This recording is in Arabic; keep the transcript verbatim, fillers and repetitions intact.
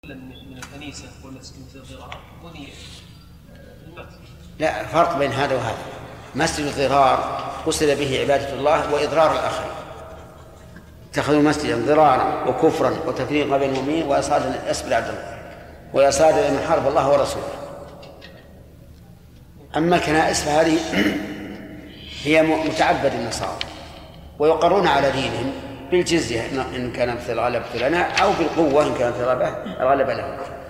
من الكنيسة والمسجد الضرار بني المسجد. لا فرق بين هذا وهذا. مسجد الضرار قصد به عبادة الله وإضرار الآخرين، اتخذوا مسجدا ضرارا وكفرا وتفريقا بين المؤمنين وإصادا للأسبل عبد الله وإصادا لمن حارب الله ورسوله. أما الكنائس فهذه هي متعبد النصارى ويقرون على دينهم بالجزية إن كانت الغلبة لنا أو بالقوة إن كانت الغلبة لهم.